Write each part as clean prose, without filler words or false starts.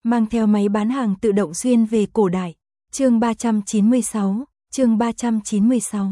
mang theo máy bán hàng tự động xuyên về cổ đại. Chương 396.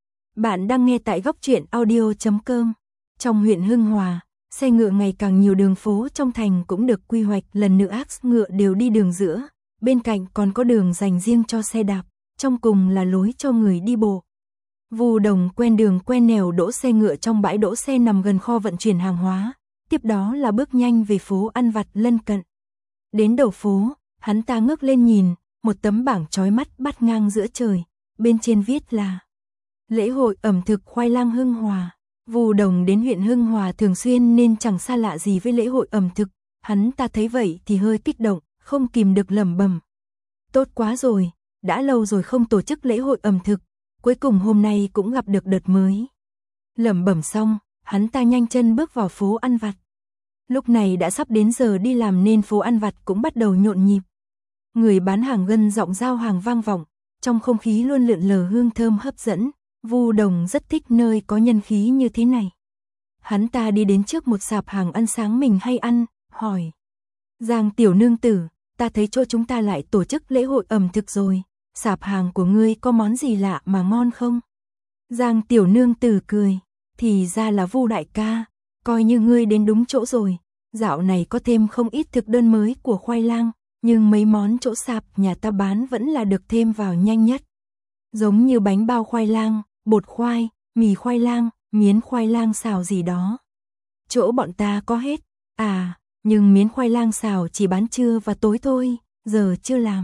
Bạn đang nghe tại góc truyện audio.com. Trong huyện Hưng Hòa, xe ngựa ngày càng nhiều, đường phố trong thành cũng được quy hoạch lần nữa, ngựa đều đi đường giữa, bên cạnh còn có đường dành riêng cho xe đạp, trong cùng là lối cho người đi bộ. Vu Đồng quen đường quen nẻo đỗ xe ngựa trong bãi đỗ xe nằm gần kho vận chuyển hàng hóa, tiếp đó là bước nhanh về phố ăn vặt lân cận. Đến đầu phố, hắn ta ngước lên nhìn, một tấm bảng chói mắt bắt ngang giữa trời, bên trên viết là Lễ hội ẩm thực khoai lang Hưng Hòa. Vu Đồng đến huyện Hưng Hòa thường xuyên nên chẳng xa lạ gì với lễ hội ẩm thực, hắn ta thấy vậy thì hơi kích động, không kìm được lẩm bẩm. Tốt quá rồi, đã lâu rồi không tổ chức lễ hội ẩm thực, cuối cùng hôm nay cũng gặp được đợt mới. Lẩm bẩm xong, hắn ta nhanh chân bước vào phố ăn vặt. Lúc này đã sắp đến giờ đi làm nên phố ăn vặt cũng bắt đầu nhộn nhịp. Người bán hàng gân giọng giao hàng vang vọng, trong không khí luôn lượn lờ hương thơm hấp dẫn. Vu Đồng rất thích nơi có nhân khí như thế này. Hắn ta đi đến trước một sạp hàng ăn sáng mình hay ăn, hỏi: Giang tiểu nương tử, ta thấy chỗ chúng ta lại tổ chức lễ hội ẩm thực rồi, sạp hàng của ngươi có món gì lạ mà ngon không? Giang tiểu nương tử cười: Thì ra là Vu đại ca, coi như ngươi đến đúng chỗ rồi. Dạo này có thêm không ít thực đơn mới của khoai lang, nhưng mấy món chỗ sạp nhà ta bán vẫn là được thêm vào nhanh nhất. Giống như bánh bao khoai lang, bột khoai, mì khoai lang, miến khoai lang xào gì đó. Chỗ bọn ta có hết. À, nhưng miến khoai lang xào chỉ bán trưa và tối thôi, giờ chưa làm.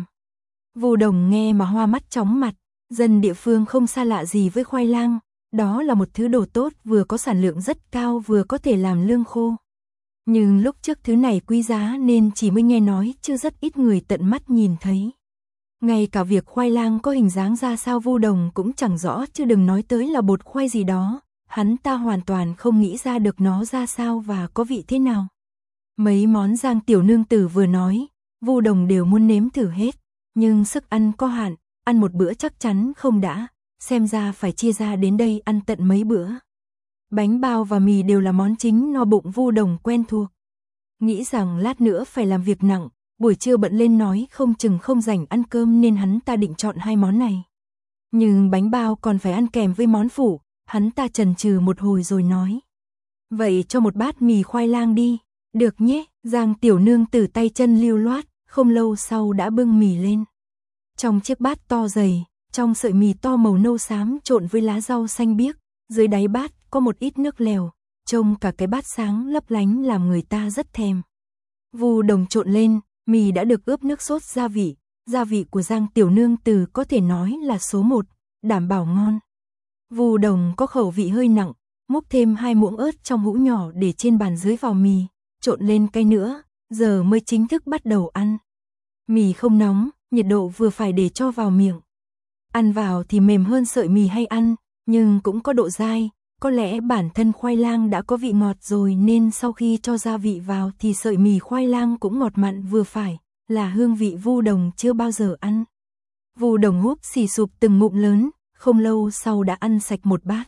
Vu Đồng nghe mà hoa mắt chóng mặt, dân địa phương không xa lạ gì với khoai lang, đó là một thứ đồ tốt, vừa có sản lượng rất cao vừa có thể làm lương khô. Nhưng lúc trước thứ này quý giá nên chỉ mới nghe nói chứ rất ít người tận mắt nhìn thấy. Ngay cả việc khoai lang có hình dáng ra sao Vu Đồng cũng chẳng rõ, chứ đừng nói tới là bột khoai gì đó, hắn ta hoàn toàn không nghĩ ra được nó ra sao và có vị thế nào. Mấy món Giang tiểu nương tử vừa nói, Vu Đồng đều muốn nếm thử hết, nhưng sức ăn có hạn, ăn một bữa chắc chắn không đã, xem ra phải chia ra đến đây ăn tận mấy bữa. Bánh bao và mì đều là món chính no bụng Vu Đồng quen thuộc. Nghĩ rằng lát nữa phải làm việc nặng, buổi trưa bận lên nói không chừng không rảnh ăn cơm nên hắn ta định chọn hai món này. Nhưng bánh bao còn phải ăn kèm với món phụ, hắn ta chần chừ một hồi rồi nói: Vậy cho một bát mì khoai lang đi. Được nhé. Giang tiểu nương tử tay chân lưu loát, không lâu sau đã bưng mì lên. Trong chiếc bát to dày, trong sợi mì to màu nâu xám trộn với lá rau xanh biếc, dưới đáy bát có một ít nước lèo, trông cả cái bát sáng lấp lánh làm người ta rất thèm. Vu Đồng trộn lên, mì đã được ướp nước sốt gia vị của Giang tiểu nương tử có thể nói là số 1, đảm bảo ngon. Vu Đồng có khẩu vị hơi nặng, múc thêm 2 muỗng ớt trong hũ nhỏ để trên bàn dưới vào mì, trộn lên cay nữa, giờ mới chính thức bắt đầu ăn. Mì không nóng, nhiệt độ vừa phải để cho vào miệng. Ăn vào thì mềm hơn sợi mì hay ăn, nhưng cũng có độ dai, có lẽ bản thân khoai lang đã có vị ngọt rồi nên sau khi cho gia vị vào thì sợi mì khoai lang cũng ngọt mặn vừa phải, là hương vị Vu Đồng chưa bao giờ ăn. Vu Đồng húp xì sụp từng ngụm lớn, không lâu sau đã ăn sạch một bát.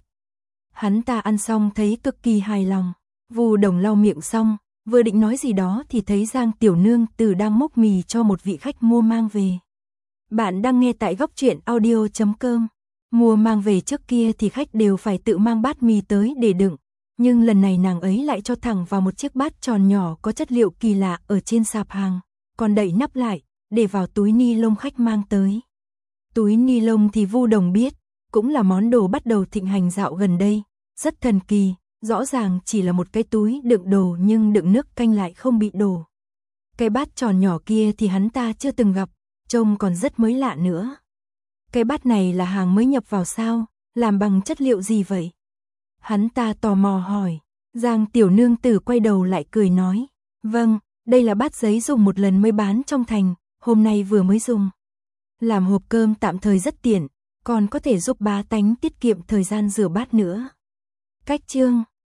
Hắn ta ăn xong thấy cực kỳ hài lòng. Vu Đồng lau miệng xong, vừa định nói gì đó thì thấy Giang tiểu nương tử đang múc mì cho một vị khách mua mang về. Bạn đang nghe tại góc truyện audio.com. Mua mang về trước kia thì khách đều phải tự mang bát mì tới để đựng, nhưng lần này nàng ấy lại cho thẳng vào một chiếc bát tròn nhỏ có chất liệu kỳ lạ ở trên sạp hàng, còn đậy nắp lại, để vào túi ni lông khách mang tới. Túi ni lông thì Vu Đồng biết, cũng là món đồ bắt đầu thịnh hành dạo gần đây, rất thần kỳ, rõ ràng chỉ là một cái túi đựng đồ nhưng đựng nước canh lại không bị đổ. Cái bát tròn nhỏ kia thì hắn ta chưa từng gặp, trông còn rất mới lạ nữa. Cái bát này là hàng mới nhập vào sao, làm bằng chất liệu gì vậy? Hắn ta tò mò hỏi. Giang tiểu nương tử quay đầu lại cười nói: Vâng, đây là bát giấy dùng một lần mới bán trong thành, hôm nay vừa mới dùng. Làm hộp cơm tạm thời rất tiện, còn có thể giúp bá tánh tiết kiệm thời gian rửa bát nữa. Cách chương